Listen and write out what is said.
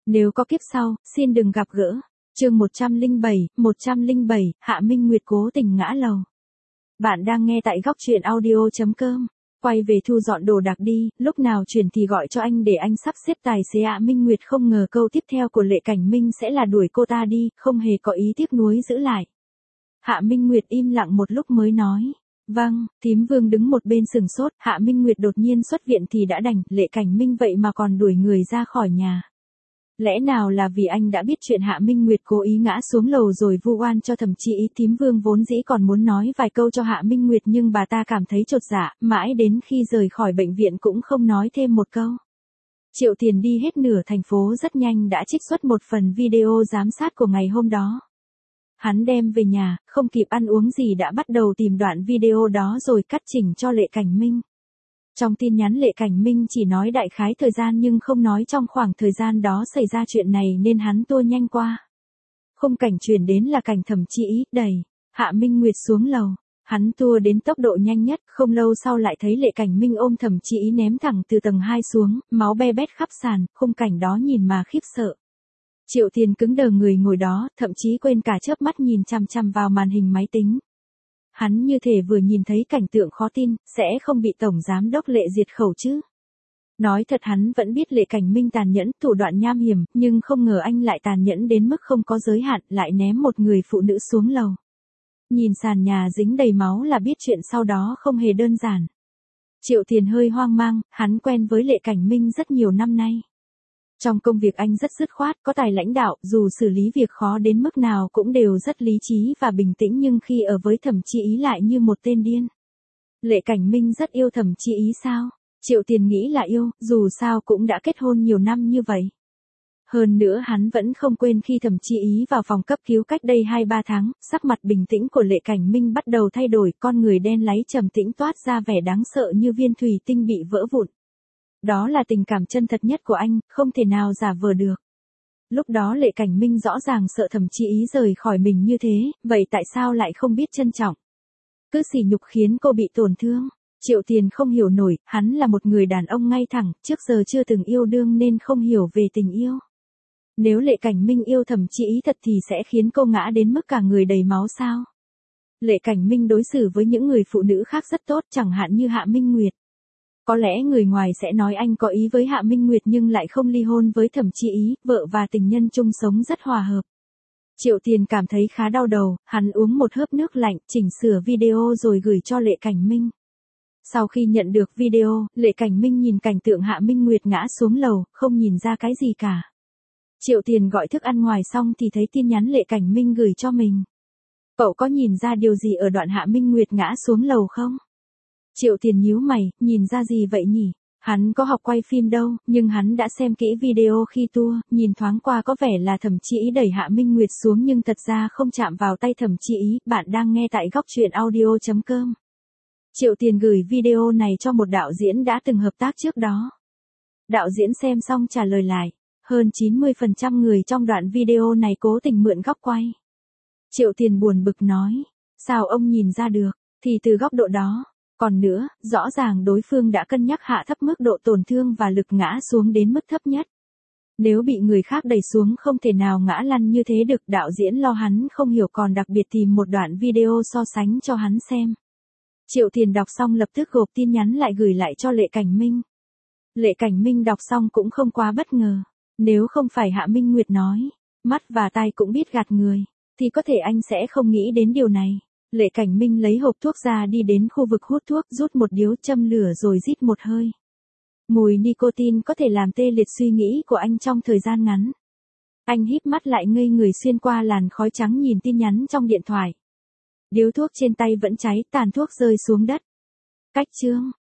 Nếu có kiếp sau, xin đừng gặp gỡ. Chương 107, Hạ Minh Nguyệt cố tình ngã lầu. Bạn đang nghe tại góc truyện audio.com. Quay về thu dọn đồ đạc đi, lúc nào chuyển thì gọi cho anh để anh sắp xếp tài xế. Hạ Minh Nguyệt không ngờ câu tiếp theo của Lệ Cảnh Minh sẽ là đuổi cô ta đi, không hề có ý tiếc nuối giữ lại. Hạ Minh Nguyệt im lặng một lúc mới nói. Vâng, Thím Vương đứng một bên sừng sốt. Hạ Minh Nguyệt đột nhiên xuất viện thì đã đành, Lệ Cảnh Minh vậy mà còn đuổi người ra khỏi nhà. Lẽ nào là vì anh đã biết chuyện Hạ Minh Nguyệt cố ý ngã xuống lầu rồi vu oan cho Thẩm Chi Ý? Thím Vương vốn dĩ còn muốn nói vài câu cho Hạ Minh Nguyệt nhưng bà ta cảm thấy chột dạ, mãi đến khi rời khỏi bệnh viện cũng không nói thêm một câu. Triệu Tiền đi hết nửa thành phố rất nhanh đã trích xuất một phần video giám sát của ngày hôm đó. Hắn đem về nhà, không kịp ăn uống gì đã bắt đầu tìm đoạn video đó rồi cắt chỉnh cho Lệ Cảnh Minh. Trong tin nhắn Lệ Cảnh Minh chỉ nói đại khái thời gian nhưng không nói trong khoảng thời gian đó xảy ra chuyện này nên hắn tua nhanh qua. Khung cảnh chuyển đến là cảnh Thẩm Chi Ý đẩy Hạ Minh Nguyệt xuống lầu. Hắn tua đến tốc độ nhanh nhất, không lâu sau lại thấy Lệ Cảnh Minh ôm Thẩm Chi Ý ném thẳng từ tầng 2 xuống, máu be bét khắp sàn, khung cảnh đó nhìn mà khiếp sợ. Triệu Tiền cứng đờ người ngồi đó, thậm chí quên cả chớp mắt nhìn chằm chằm vào màn hình máy tính. Hắn như thể vừa nhìn thấy cảnh tượng khó tin, sẽ không bị Tổng Giám đốc Lệ diệt khẩu chứ. Nói thật hắn vẫn biết Lệ Cảnh Minh tàn nhẫn, thủ đoạn nham hiểm, nhưng không ngờ anh lại tàn nhẫn đến mức không có giới hạn, lại ném một người phụ nữ xuống lầu. Nhìn sàn nhà dính đầy máu là biết chuyện sau đó không hề đơn giản. Triệu Tiền hơi hoang mang, hắn quen với Lệ Cảnh Minh rất nhiều năm nay. Trong công việc anh rất dứt khoát, có tài lãnh đạo, dù xử lý việc khó đến mức nào cũng đều rất lý trí và bình tĩnh nhưng khi ở với Thẩm Chi Ý lại như một tên điên. Lệ Cảnh Minh rất yêu Thẩm Chi Ý sao? Triệu Tiền nghĩ là yêu, dù sao cũng đã kết hôn nhiều năm như vậy. Hơn nữa hắn vẫn không quên khi Thẩm Chi Ý vào phòng cấp cứu cách đây 2-3 tháng, sắc mặt bình tĩnh của Lệ Cảnh Minh bắt đầu thay đổi, con người đen láy trầm tĩnh toát ra vẻ đáng sợ như viên thủy tinh bị vỡ vụn. Đó là tình cảm chân thật nhất của anh, không thể nào giả vờ được. Lúc đó Lệ Cảnh Minh rõ ràng sợ Thẩm Chi Ý rời khỏi mình như thế, vậy tại sao lại không biết trân trọng? Cứ sỉ nhục khiến cô bị tổn thương. Triệu Tiền không hiểu nổi, hắn là một người đàn ông ngay thẳng, trước giờ chưa từng yêu đương nên không hiểu về tình yêu. Nếu Lệ Cảnh Minh yêu Thẩm Chi Ý thật thì sẽ khiến cô ngã đến mức cả người đầy máu sao? Lệ Cảnh Minh đối xử với những người phụ nữ khác rất tốt, chẳng hạn như Hạ Minh Nguyệt. Có lẽ người ngoài sẽ nói anh có ý với Hạ Minh Nguyệt nhưng lại không ly hôn với Thẩm Chi Ý, vợ và tình nhân chung sống rất hòa hợp. Triệu Tiền cảm thấy khá đau đầu, hắn uống một hớp nước lạnh, chỉnh sửa video rồi gửi cho Lệ Cảnh Minh. Sau khi nhận được video, Lệ Cảnh Minh nhìn cảnh tượng Hạ Minh Nguyệt ngã xuống lầu, không nhìn ra cái gì cả. Triệu Tiền gọi thức ăn ngoài xong thì thấy tin nhắn Lệ Cảnh Minh gửi cho mình. Cậu có nhìn ra điều gì ở đoạn Hạ Minh Nguyệt ngã xuống lầu không? Triệu Tiền nhíu mày, nhìn ra gì vậy nhỉ? Hắn có học quay phim đâu, nhưng hắn đã xem kỹ video khi tour, nhìn thoáng qua có vẻ là Thẩm Chi Ý đẩy Hạ Minh Nguyệt xuống nhưng thật ra không chạm vào tay Thẩm Chi Ý. Bạn đang nghe tại góc truyện audio.com. Triệu Tiền gửi video này cho một đạo diễn đã từng hợp tác trước đó. Đạo diễn xem xong trả lời lại, hơn 90% người trong đoạn video này cố tình mượn góc quay. Triệu Tiền buồn bực nói, sao ông nhìn ra được, thì từ góc độ đó. Còn nữa, rõ ràng đối phương đã cân nhắc hạ thấp mức độ tổn thương và lực ngã xuống đến mức thấp nhất. Nếu bị người khác đẩy xuống không thể nào ngã lăn như thế được, đạo diễn lo hắn không hiểu còn đặc biệt tìm một đoạn video so sánh cho hắn xem. Triệu Tiền đọc xong lập tức gộp tin nhắn lại gửi lại cho Lệ Cảnh Minh. Lệ Cảnh Minh đọc xong cũng không quá bất ngờ. Nếu không phải Hạ Minh Nguyệt nói, mắt và tai cũng biết gạt người, thì có thể anh sẽ không nghĩ đến điều này. Lệ Cảnh Minh lấy hộp thuốc ra đi đến khu vực hút thuốc, rút một điếu châm lửa rồi rít một hơi. Mùi nicotine có thể làm tê liệt suy nghĩ của anh trong thời gian ngắn. Anh híp mắt lại ngây người xuyên qua làn khói trắng nhìn tin nhắn trong điện thoại. Điếu thuốc trên tay vẫn cháy, tàn thuốc rơi xuống đất. Cách chương,